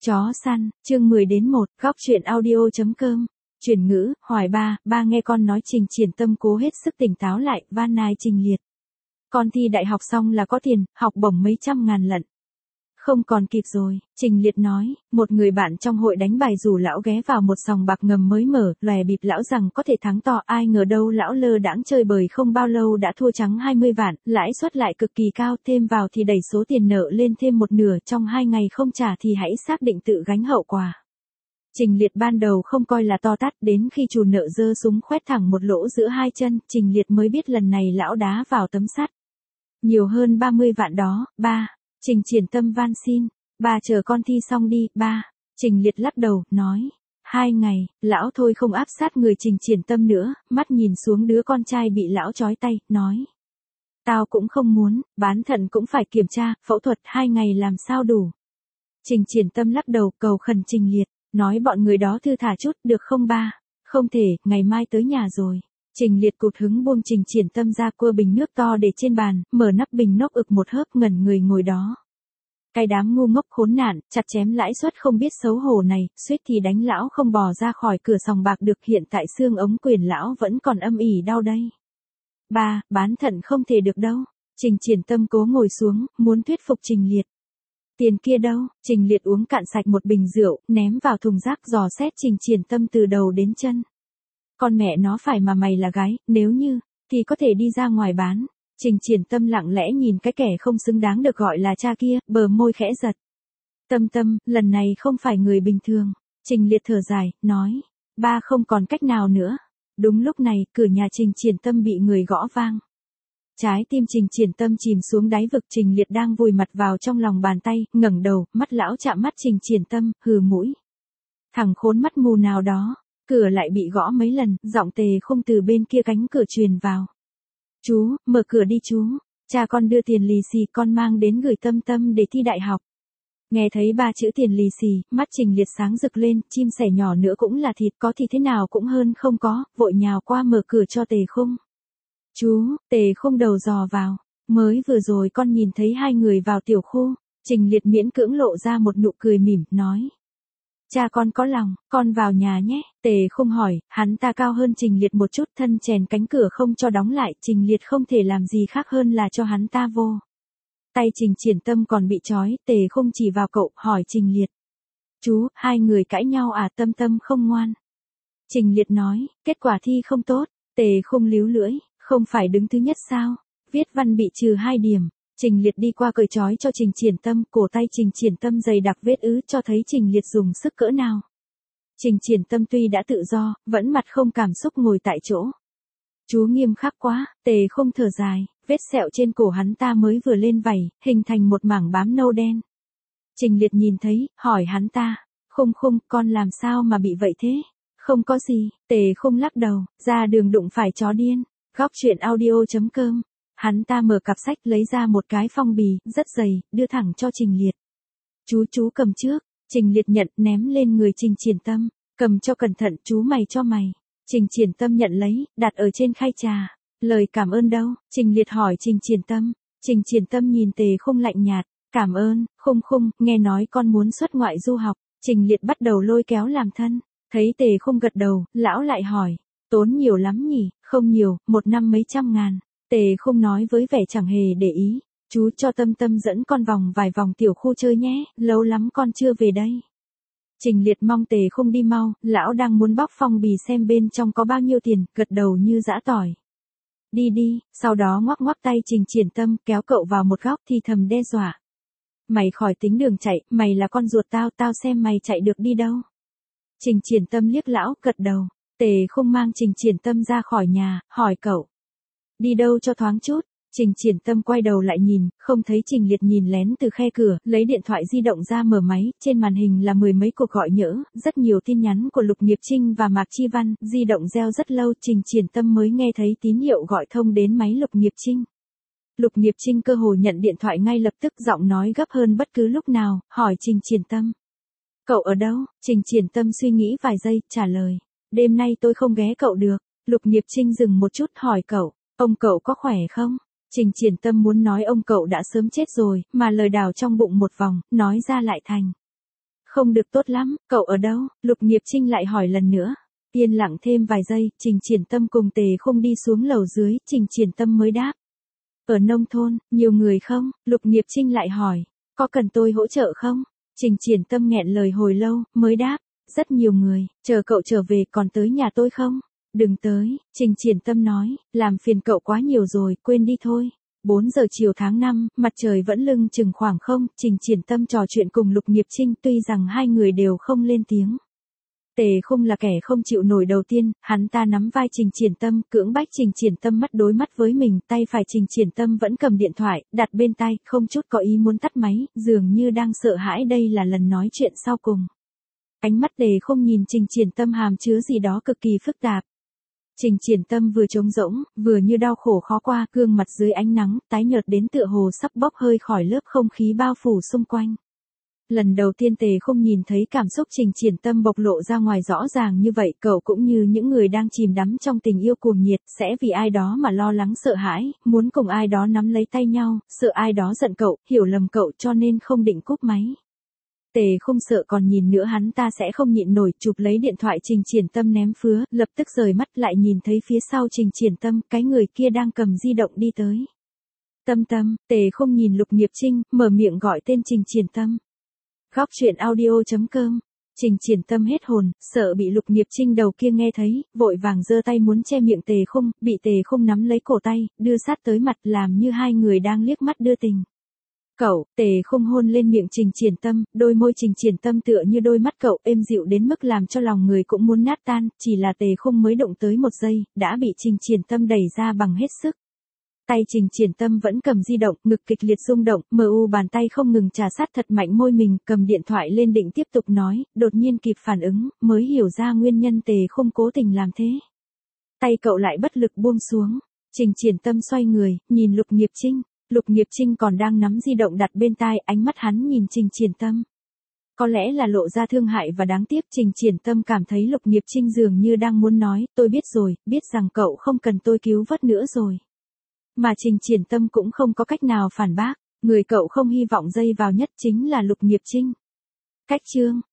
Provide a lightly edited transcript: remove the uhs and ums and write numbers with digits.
Chó săn, chương 10-1, góc truyện audio.com. Chuyển ngữ, hỏi ba nghe con nói. Trình Triển Tâm cố hết sức tỉnh táo lại, van nài Trình Liệt. Con thi đại học xong là có tiền, học bổng mấy trăm ngàn lận. Không còn kịp rồi, Trình Liệt nói, một người bạn trong hội đánh bài rủ lão ghé vào một sòng bạc ngầm mới mở, lòe bịp lão rằng có thể thắng to, ai ngờ đâu lão lơ đãng chơi bời không bao lâu đã thua trắng 20 vạn, lãi suất lại cực kỳ cao, thêm vào thì đẩy số tiền nợ lên thêm một nửa, trong 2 ngày không trả thì hãy xác định tự gánh hậu quả. Trình Liệt ban đầu không coi là to tát, đến khi chủ nợ giơ súng khoét thẳng một lỗ giữa hai chân, Trình Liệt mới biết lần này lão đá vào tấm sắt. Nhiều hơn 30 vạn đó, ba. Trình Triển Tâm van xin, ba chờ con thi xong đi, ba. Trình Liệt lắc đầu, nói. 2 ngày, lão thôi không áp sát người Trình Triển Tâm nữa, mắt nhìn xuống đứa con trai bị lão trói tay, nói. Tao cũng không muốn, bán thận cũng phải kiểm tra, phẫu thuật 2 ngày làm sao đủ. Trình Triển Tâm lắc đầu, cầu khẩn Trình Liệt, nói bọn người đó thư thả chút, được không ba? Không thể, ngày mai tới nhà rồi. Trình Liệt cụt hứng buông Trình Triển Tâm ra, cua bình nước to để trên bàn, mở nắp bình nốc ực một hớp, ngẩn người ngồi đó. Cái đám ngu ngốc khốn nạn, chặt chém lãi suất không biết xấu hổ này, suýt thì đánh lão không bò ra khỏi cửa sòng bạc được, hiện tại xương ống quyền lão vẫn còn âm ỉ đau đây. Ba, bán thận không thể được đâu. Trình Triển Tâm cố ngồi xuống, muốn thuyết phục Trình Liệt. Tiền kia đâu? Trình Liệt uống cạn sạch một bình rượu, ném vào thùng rác, dò xét Trình Triển Tâm từ đầu đến chân. Con mẹ nó phải mà mày là gái, nếu như, thì có thể đi ra ngoài bán. Trình Triển Tâm lặng lẽ nhìn cái kẻ không xứng đáng được gọi là cha kia, bờ môi khẽ giật. Tâm, lần này không phải người bình thường. Trình Liệt thở dài, nói. Ba không còn cách nào nữa. Đúng lúc này, cửa nhà Trình Triển Tâm bị người gõ vang. Trái tim Trình Triển Tâm chìm xuống đáy vực. Trình Liệt đang vùi mặt vào trong lòng bàn tay, ngẩng đầu, mắt lão chạm mắt Trình Triển Tâm, hừ mũi. Thằng khốn mắt mù nào đó. Cửa lại bị gõ mấy lần, giọng Tề Khung từ bên kia cánh cửa truyền vào. Chú, mở cửa đi chú. Cha con đưa tiền lì xì con mang đến gửi Tâm để thi đại học. Nghe thấy 3 chữ tiền lì xì, mắt Trình Liệt sáng rực lên, chim sẻ nhỏ nữa cũng là thịt, có thì thế nào cũng hơn không có, vội nhào qua mở cửa cho Tề Khung. Chú, Tề Khung đầu dò vào. Mới vừa rồi con nhìn thấy 2 người vào tiểu khu. Trình Liệt miễn cưỡng lộ ra một nụ cười mỉm, nói. Cha con có lòng, con vào nhà nhé. Tề Khung hỏi, hắn ta cao hơn Trình Liệt một chút, thân chèn cánh cửa không cho đóng lại, Trình Liệt không thể làm gì khác hơn là cho hắn ta vô. Tay Trình Triển Tâm còn bị trói, Tề Khung chỉ vào cậu, hỏi Trình Liệt. Chú, 2 người cãi nhau à? Tâm không ngoan. Trình Liệt nói, kết quả thi không tốt. Tề Khung líu lưỡi, không phải đứng thứ nhất sao? Viết văn bị trừ 2 điểm. Trình Liệt đi qua cởi trói cho Trình Triển Tâm, cổ tay Trình Triển Tâm dày đặc vết ứ, cho thấy Trình Liệt dùng sức cỡ nào. Trình Triển Tâm tuy đã tự do, vẫn mặt không cảm xúc ngồi tại chỗ. Chú nghiêm khắc quá. Tề Khung thở dài, vết sẹo trên cổ hắn ta mới vừa lên vảy, hình thành một mảng bám nâu đen. Trình Liệt nhìn thấy, hỏi hắn ta, Khung, con làm sao mà bị vậy thế? Không có gì. Tề Khung lắc đầu, ra đường đụng phải chó điên. Góc truyện audio.com. Hắn ta mở cặp sách lấy ra một cái phong bì, rất dày, đưa thẳng cho Trình Liệt. Chú cầm trước. Trình Liệt nhận, ném lên người Trình Triển Tâm. Cầm cho cẩn thận, chú mày cho mày. Trình Triển Tâm nhận lấy, đặt ở trên khay trà. Lời cảm ơn đâu? Trình Liệt hỏi Trình Triển Tâm. Trình Triển Tâm nhìn Tề Khung lạnh nhạt. Cảm ơn, Khung, nghe nói con muốn xuất ngoại du học. Trình Liệt bắt đầu lôi kéo làm thân. Thấy Tề Khung gật đầu, lão lại hỏi. Tốn nhiều lắm nhỉ? Không nhiều, 1 năm mấy trăm ngàn. Tề Khung nói với vẻ chẳng hề để ý. Chú cho Tâm dẫn con vài vòng tiểu khu chơi nhé, lâu lắm con chưa về đây. Trình Liệt mong Tề Khung đi mau, lão đang muốn bóc phong bì xem bên trong có bao nhiêu tiền, gật đầu như giã tỏi. Đi, sau đó ngoắc tay Trình Triển Tâm, kéo cậu vào một góc thì thầm đe dọa. Mày khỏi tính đường chạy, mày là con ruột tao xem mày chạy được đi đâu. Trình Triển Tâm liếc lão, gật đầu. Tề Khung mang Trình Triển Tâm ra khỏi nhà, hỏi cậu. Đi đâu cho thoáng chút. Trình Triển Tâm quay đầu lại nhìn, không thấy Trình Liệt nhìn lén từ khe cửa, lấy điện thoại di động ra mở máy, trên màn hình là 10 mấy cuộc gọi nhỡ, rất nhiều tin nhắn của Lục Nghiệp Trinh và Mạc Chi Văn, di động reo rất lâu, Trình Triển Tâm mới nghe thấy tín hiệu gọi thông đến máy Lục Nghiệp Trinh. Lục Nghiệp Trinh cơ hồ nhận điện thoại ngay lập tức, giọng nói gấp hơn bất cứ lúc nào, hỏi Trình Triển Tâm. Cậu ở đâu? Trình Triển Tâm suy nghĩ vài giây, trả lời. Đêm nay tôi không ghé cậu được. Lục Nghiệp Trinh dừng một chút hỏi cậu. Ông cậu có khỏe không? Trình Triển Tâm muốn nói ông cậu đã sớm chết rồi, mà lời đào trong bụng một vòng, nói ra lại thành. Không được tốt lắm, cậu ở đâu? Lục Nghiệp Trinh lại hỏi lần nữa. Yên lặng thêm vài giây, Trình Triển Tâm cùng Tề Khung đi xuống lầu dưới, Trình Triển Tâm mới đáp. Ở nông thôn, nhiều người không? Lục Nghiệp Trinh lại hỏi. Có cần tôi hỗ trợ không? Trình Triển Tâm nghẹn lời hồi lâu, mới đáp. Rất nhiều người, chờ cậu trở về còn tới nhà tôi không? Đừng tới, Trình Triển Tâm nói, làm phiền cậu quá nhiều rồi, quên đi thôi. 4 giờ chiều tháng 5, mặt trời vẫn lưng chừng khoảng không, Trình Triển Tâm trò chuyện cùng Lục Nghiệp Trinh tuy rằng hai người đều không lên tiếng. Tề Khung là kẻ không chịu nổi đầu tiên, hắn ta nắm vai Trình Triển Tâm, cưỡng bách Trình Triển Tâm mắt đối mắt với mình, tay phải Trình Triển Tâm vẫn cầm điện thoại, đặt bên tai, không chút có ý muốn tắt máy, dường như đang sợ hãi đây là lần nói chuyện sau cùng. Ánh mắt Tề Khung nhìn Trình Triển Tâm hàm chứa gì đó cực kỳ phức tạp. Trình Triển Tâm vừa trống rỗng, vừa như đau khổ khó qua, gương mặt dưới ánh nắng, tái nhợt đến tựa hồ sắp bốc hơi khỏi lớp không khí bao phủ xung quanh. Lần đầu tiên Tề Khung nhìn thấy cảm xúc Trình Triển Tâm bộc lộ ra ngoài rõ ràng như vậy, cậu cũng như những người đang chìm đắm trong tình yêu cuồng nhiệt, sẽ vì ai đó mà lo lắng sợ hãi, muốn cùng ai đó nắm lấy tay nhau, sợ ai đó giận cậu, hiểu lầm cậu cho nên không định cúp máy. Tề Khung sợ còn nhìn nữa hắn ta sẽ không nhịn nổi, chụp lấy điện thoại Trình Triển Tâm ném phứa, lập tức rời mắt lại nhìn thấy phía sau Trình Triển Tâm, cái người kia đang cầm di động đi tới. Tâm Tâm, Tề Khung nhìn Lục Nghiệp Trinh, mở miệng gọi tên Trình Triển Tâm. Góc truyện audio.com. Trình Triển Tâm hết hồn, sợ bị Lục Nghiệp Trinh đầu kia nghe thấy, vội vàng giơ tay muốn che miệng Tề Khung, bị Tề Khung nắm lấy cổ tay, đưa sát tới mặt làm như hai người đang liếc mắt đưa tình. Cậu, Tề Khung hôn lên miệng Trình Triển Tâm, đôi môi Trình Triển Tâm tựa như đôi mắt cậu êm dịu đến mức làm cho lòng người cũng muốn nát tan, chỉ là Tề Khung mới động tới một giây, đã bị Trình Triển Tâm đẩy ra bằng hết sức. Tay Trình Triển Tâm vẫn cầm di động, ngực kịch liệt rung động, bàn tay không ngừng trà sát thật mạnh môi mình, cầm điện thoại lên định tiếp tục nói, đột nhiên kịp phản ứng, mới hiểu ra nguyên nhân Tề Khung cố tình làm thế. Tay cậu lại bất lực buông xuống, Trình Triển Tâm xoay người, nhìn Lục Nghiệp Trinh. Lục Nghiệp Trinh còn đang nắm di động đặt bên tai, ánh mắt hắn nhìn Trình Triển Tâm. Có lẽ là lộ ra thương hại và đáng tiếc, Trình Triển Tâm cảm thấy Lục Nghiệp Trinh dường như đang muốn nói, tôi biết rồi, biết rằng cậu không cần tôi cứu vớt nữa rồi. Mà Trình Triển Tâm cũng không có cách nào phản bác, người cậu không hy vọng dây vào nhất chính là Lục Nghiệp Trinh. Cách chương